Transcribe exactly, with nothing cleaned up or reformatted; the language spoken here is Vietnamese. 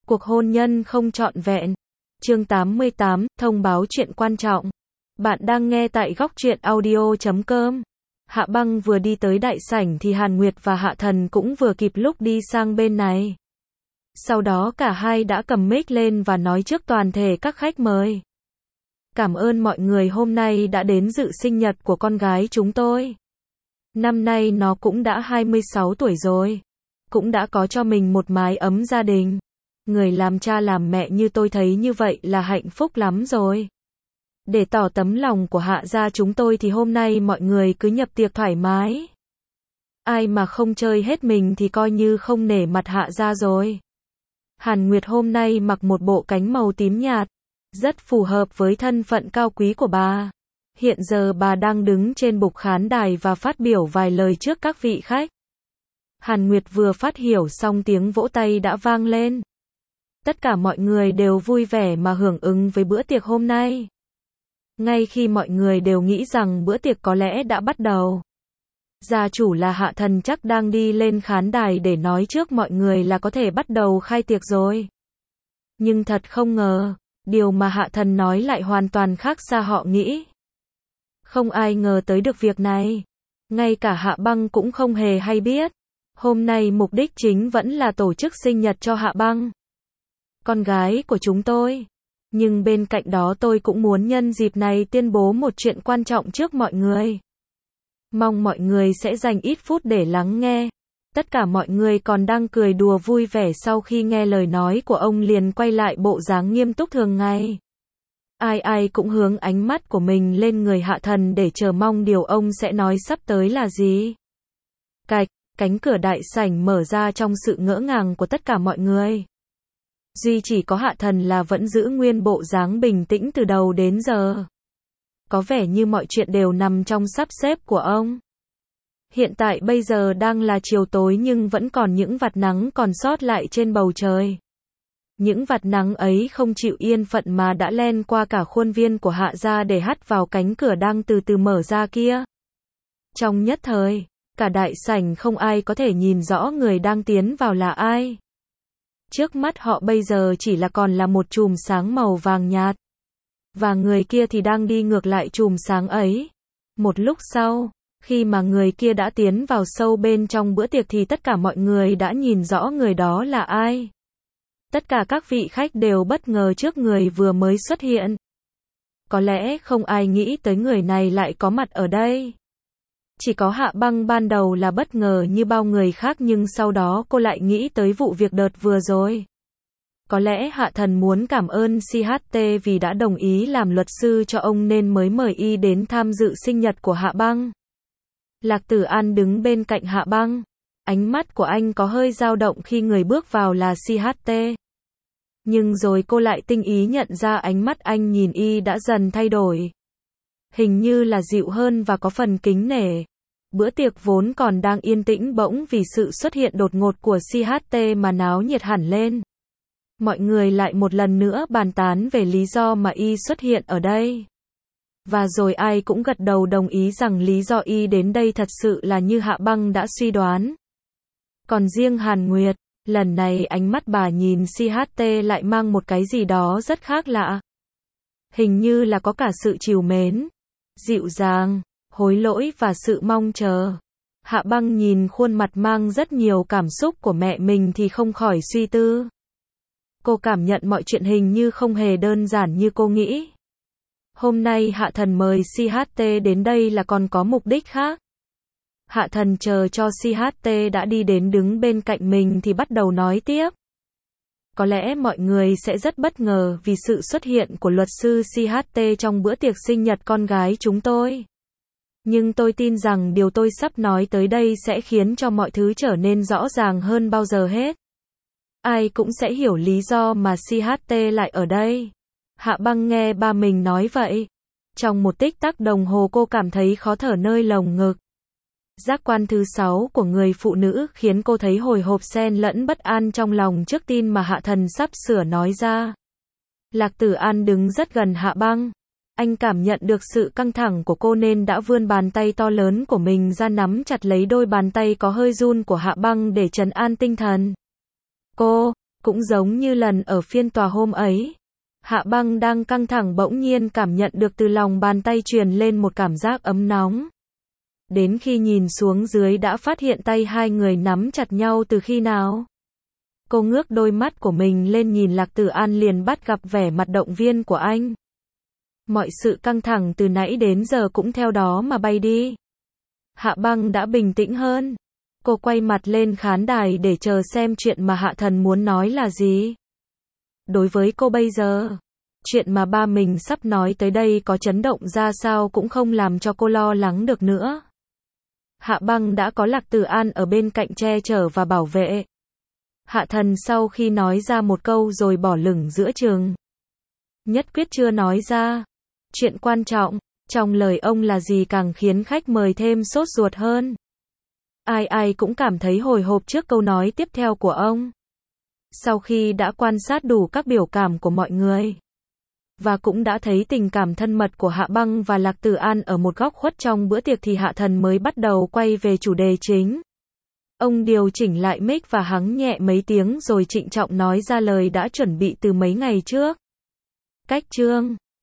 Cuộc hôn nhân không trọn vẹn. Chương tám mươi tám, thông báo chuyện quan trọng. Bạn đang nghe tại góc truyện audio chấm com. Hạ Băng vừa đi tới đại sảnh thì Hàn Nguyệt và Hạ Thần cũng vừa kịp lúc đi sang bên này. Sau đó cả hai đã cầm mic lên và nói trước toàn thể các khách mời. Cảm ơn mọi người hôm nay đã đến dự sinh nhật của con gái chúng tôi. Năm nay nó cũng đã hai mươi sáu tuổi rồi. Cũng đã có cho mình một mái ấm gia đình. Người làm cha làm mẹ như tôi thấy như vậy là hạnh phúc lắm rồi. Để tỏ tấm lòng của Hạ gia chúng tôi thì hôm nay mọi người cứ nhập tiệc thoải mái. Ai mà không chơi hết mình thì coi như không nể mặt Hạ gia rồi. Hàn Nguyệt hôm nay mặc một bộ cánh màu tím nhạt, rất phù hợp với thân phận cao quý của bà. Hiện giờ bà đang đứng trên bục khán đài và phát biểu vài lời trước các vị khách. Hàn Nguyệt vừa phát hiểu xong tiếng vỗ tay đã vang lên. Tất cả mọi người đều vui vẻ mà hưởng ứng với bữa tiệc hôm nay. Ngay khi mọi người đều nghĩ rằng bữa tiệc có lẽ đã bắt đầu, gia chủ là Hạ Thần chắc đang đi lên khán đài để nói trước mọi người là có thể bắt đầu khai tiệc rồi. Nhưng thật không ngờ, điều mà Hạ Thần nói lại hoàn toàn khác xa họ nghĩ. Không ai ngờ tới được việc này. Ngay cả Hạ Băng cũng không hề hay biết. Hôm nay mục đích chính vẫn là tổ chức sinh nhật cho Hạ Băng, con gái của chúng tôi. Nhưng bên cạnh đó tôi cũng muốn nhân dịp này tuyên bố một chuyện quan trọng trước mọi người. Mong mọi người sẽ dành ít phút để lắng nghe. Tất cả mọi người còn đang cười đùa vui vẻ sau khi nghe lời nói của ông liền quay lại bộ dáng nghiêm túc thường ngày. Ai ai cũng hướng ánh mắt của mình lên người Hạ Thần để chờ mong điều ông sẽ nói sắp tới là gì. Cạch, cánh cửa đại sảnh mở ra trong sự ngỡ ngàng của tất cả mọi người. Duy chỉ có Hạ Thần là vẫn giữ nguyên bộ dáng bình tĩnh từ đầu đến giờ. Có vẻ như mọi chuyện đều nằm trong sắp xếp của ông. Hiện tại bây giờ đang là chiều tối nhưng vẫn còn những vạt nắng còn sót lại trên bầu trời. Những vạt nắng ấy không chịu yên phận mà đã len qua cả khuôn viên của Hạ gia để hắt vào cánh cửa đang từ từ mở ra kia. Trong nhất thời, cả đại sảnh không ai có thể nhìn rõ người đang tiến vào là ai. Trước mắt họ bây giờ chỉ là còn là một chùm sáng màu vàng nhạt. Và người kia thì đang đi ngược lại chùm sáng ấy. Một lúc sau, khi mà người kia đã tiến vào sâu bên trong bữa tiệc thì tất cả mọi người đã nhìn rõ người đó là ai. Tất cả các vị khách đều bất ngờ trước người vừa mới xuất hiện. Có lẽ không ai nghĩ tới người này lại có mặt ở đây. Chỉ có Hạ Băng ban đầu là bất ngờ như bao người khác nhưng sau đó cô lại nghĩ tới vụ việc đợt vừa rồi. Có lẽ Hạ Thần muốn cảm ơn xê hát tê vì đã đồng ý làm luật sư cho ông nên mới mời y đến tham dự sinh nhật của Hạ Băng. Lạc Tử An đứng bên cạnh Hạ Băng. Ánh mắt của anh có hơi dao động khi người bước vào là xê hát tê. Nhưng rồi cô lại tinh ý nhận ra ánh mắt anh nhìn y đã dần thay đổi. Hình như là dịu hơn và có phần kính nể. Bữa tiệc vốn còn đang yên tĩnh bỗng vì sự xuất hiện đột ngột của xê hát tê mà náo nhiệt hẳn lên. Mọi người lại một lần nữa bàn tán về lý do mà y xuất hiện ở đây. Và rồi ai cũng gật đầu đồng ý rằng lý do y đến đây thật sự là như Hạ Băng đã suy đoán. Còn riêng Hàn Nguyệt, lần này ánh mắt bà nhìn xê hát tê lại mang một cái gì đó rất khác lạ. Hình như là có cả sự trìu mến, dịu dàng, hối lỗi và sự mong chờ. Hạ Băng nhìn khuôn mặt mang rất nhiều cảm xúc của mẹ mình thì không khỏi suy tư. Cô cảm nhận mọi chuyện hình như không hề đơn giản như cô nghĩ. Hôm nay Hạ Thần mời xê hát tê đến đây là còn có mục đích khác. Hạ Thần chờ cho xê hát tê đã đi đến đứng bên cạnh mình thì bắt đầu nói tiếp. Có lẽ mọi người sẽ rất bất ngờ vì sự xuất hiện của luật sư xê hát tê trong bữa tiệc sinh nhật con gái chúng tôi. Nhưng tôi tin rằng điều tôi sắp nói tới đây sẽ khiến cho mọi thứ trở nên rõ ràng hơn bao giờ hết. Ai cũng sẽ hiểu lý do mà xê hát tê lại ở đây. Hạ Băng nghe ba mình nói vậy. Trong một tích tắc đồng hồ cô cảm thấy khó thở nơi lồng ngực. Giác quan thứ sáu của người phụ nữ khiến cô thấy hồi hộp xen lẫn bất an trong lòng trước tin mà Hạ Thần sắp sửa nói ra. Lạc Tử An đứng rất gần Hạ Băng. Anh cảm nhận được sự căng thẳng của cô nên đã vươn bàn tay to lớn của mình ra nắm chặt lấy đôi bàn tay có hơi run của Hạ Băng để trấn an tinh thần. Cô, Cũng giống như lần ở phiên tòa hôm ấy, Hạ Băng đang căng thẳng bỗng nhiên cảm nhận được từ lòng bàn tay truyền lên một cảm giác ấm nóng. Đến khi nhìn xuống dưới đã phát hiện tay hai người nắm chặt nhau từ khi nào. Cô ngước đôi mắt của mình lên nhìn Lạc Tử An liền bắt gặp vẻ mặt động viên của anh. Mọi sự căng thẳng từ nãy đến giờ cũng theo đó mà bay đi. Hạ Băng đã bình tĩnh hơn. Cô quay mặt lên khán đài để chờ xem chuyện mà Hạ Thần muốn nói là gì. Đối với cô bây giờ, chuyện mà ba mình sắp nói tới đây có chấn động ra sao cũng không làm cho cô lo lắng được nữa. Hạ Băng đã có Lạc Tử An ở bên cạnh che chở và bảo vệ. Hạ Thần sau khi nói ra một câu rồi bỏ lửng giữa chừng. Nhất quyết chưa nói ra. Chuyện quan trọng, trong lời ông là gì càng khiến khách mời thêm sốt ruột hơn. Ai ai cũng cảm thấy hồi hộp trước câu nói tiếp theo của ông. Sau khi đã quan sát đủ các biểu cảm của mọi người, và cũng đã thấy tình cảm thân mật của Hạ Băng và Lạc Tử An ở một góc khuất trong bữa tiệc thì Hạ Thần mới bắt đầu quay về chủ đề chính. Ông điều chỉnh lại mic và hắng nhẹ mấy tiếng rồi trịnh trọng nói ra lời đã chuẩn bị từ mấy ngày trước. Cách chương